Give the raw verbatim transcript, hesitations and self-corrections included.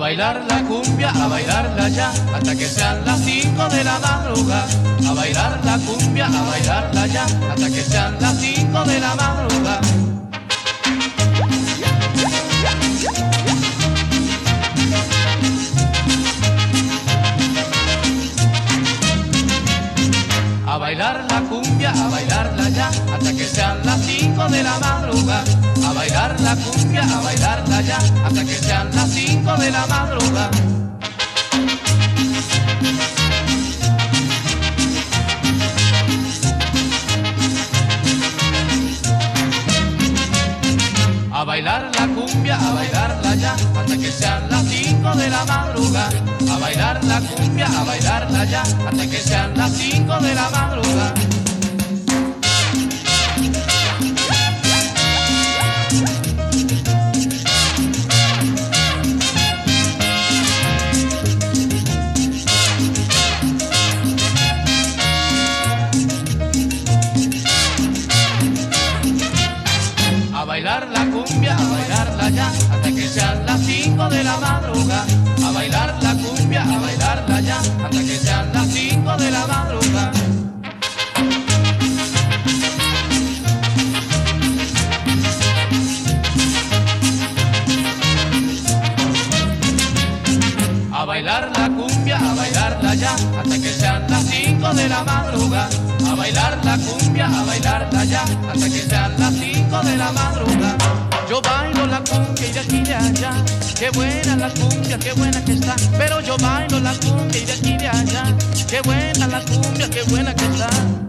bailar la cumbia, a bailarla ya, hasta que sean las cinco de la madrugada. A bailar la cumbia, a bailarla ya, hasta que sean las cinco de la madrugada. A bailar la cumbia, a bailarla ya, hasta que sean las cinco de la madrugada. A bailar la cumbia, a bailarla ya, hasta que sean las cinco de la madrugada. A bailar la cumbia, a bailarla ya, hasta que sean las cinco de la madrugada. A bailar la cumbia, a bailarla ya, hasta que sean las cinco de la madrugada. A bailar la cumbia, a bailarla ya, hasta que sean las cinco de la madrugada. A bailar la cumbia, a bailarla ya, hasta que sean las cinco de la madrugada. A bailar la cumbia, a bailarla ya, hasta que sean las cinco de la madrugada. A bailar la cumbia, a bailarla ya, hasta que sean las cinco de la madrugada. Yo bailo la cumbia y de aquí de allá, qué buena la cumbia, qué buena que está. Pero yo bailo la cumbia y de aquí de allá, qué buena la cumbia, qué buena que está.